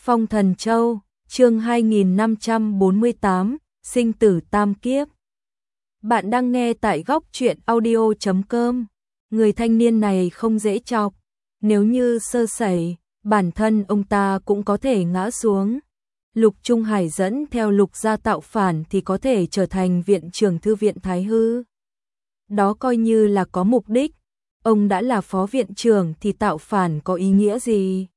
Phong Thần Châu, chương 2548, sinh tử tam kiếp. Bạn đang nghe tại góc truyện audio.com. Người thanh niên này không dễ chọc, nếu như sơ sẩy, bản thân ông ta cũng có thể ngã xuống. Lục Trung Hải dẫn theo Lục gia tạo phản thì có thể trở thành viện trưởng thư viện Thái Hư. Đó coi như là có mục đích, ông đã là phó viện trưởng thì tạo phản có ý nghĩa gì?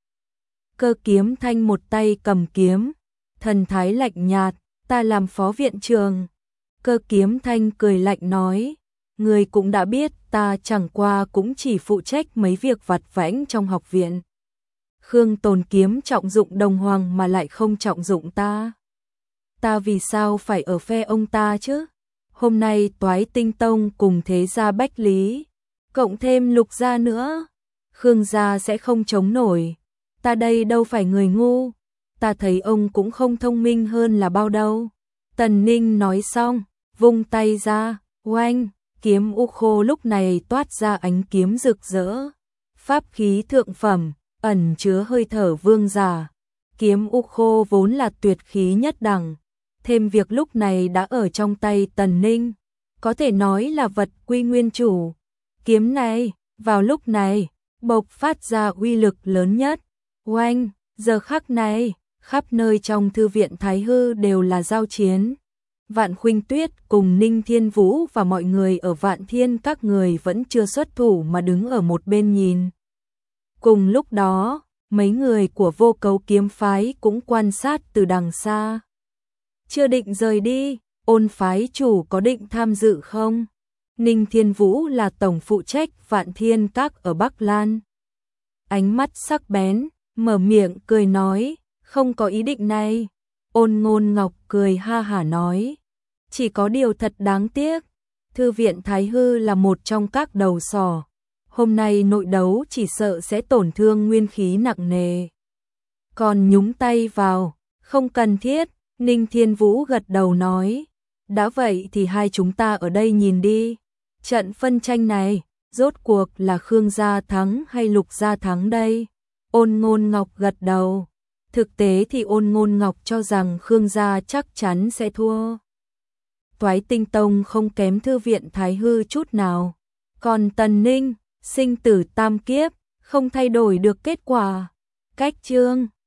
Cơ Kiếm Thanh một tay cầm kiếm, thần thái lạnh nhạt, ta làm phó viện trưởng. Cơ Kiếm Thanh cười lạnh nói, người cũng đã biết ta chẳng qua cũng chỉ phụ trách mấy việc vặt vãnh trong học viện. Khương Tồn Kiếm trọng dụng Đồng Hoàng mà lại không trọng dụng ta. Ta vì sao phải ở phe ông ta chứ? Hôm nay Toái Tinh Tông cùng thế gia Bách Lý, cộng thêm Lục gia nữa, Khương gia sẽ không chống nổi. Ta đây đâu phải người ngu, ta thấy ông cũng không thông minh hơn là bao đâu. Tần Ninh nói xong, vung tay ra, oanh, kiếm u khô lúc này toát ra ánh kiếm rực rỡ. Pháp khí thượng phẩm, ẩn chứa hơi thở vương giả. Kiếm u khô vốn là tuyệt khí nhất đẳng, thêm việc lúc này đã ở trong tay Tần Ninh, có thể nói là vật quy nguyên chủ. Kiếm này, vào lúc này, bộc phát ra uy lực lớn nhất. Oanh, giờ khắc này, khắp nơi trong thư viện Thái Hư đều là giao chiến. Vạn Khuynh Tuyết cùng Ninh Thiên Vũ và mọi người ở Vạn Thiên các người vẫn chưa xuất thủ mà đứng ở một bên nhìn. Cùng lúc đó, mấy người của Vô Cấu Kiếm phái cũng quan sát từ đằng xa. Chưa định rời đi, Ôn phái chủ có định tham dự không? Ninh Thiên Vũ là tổng phụ trách Vạn Thiên các ở Bắc Lan. Ánh mắt sắc bén, mở miệng cười nói, không có ý định này. Ôn Ngôn Ngọc cười ha hả nói, chỉ có điều thật đáng tiếc, thư viện Thái Hư là một trong các đầu sỏ, hôm nay nội đấu chỉ sợ sẽ tổn thương nguyên khí nặng nề. Còn nhúng tay vào, không cần thiết. Ninh Thiên Vũ gật đầu nói, đã vậy thì hai chúng ta ở đây nhìn đi, trận phân tranh này, rốt cuộc là Khương gia thắng hay Lục gia thắng đây? Ôn Ngôn Ngọc gật đầu, thực tế thì Ôn Ngôn Ngọc cho rằng Khương gia chắc chắn sẽ thua. Toái Tinh Tông không kém thư viện Thái Hư chút nào, còn Tần Ninh, sinh tử tam kiếp, không thay đổi được kết quả. Cách chương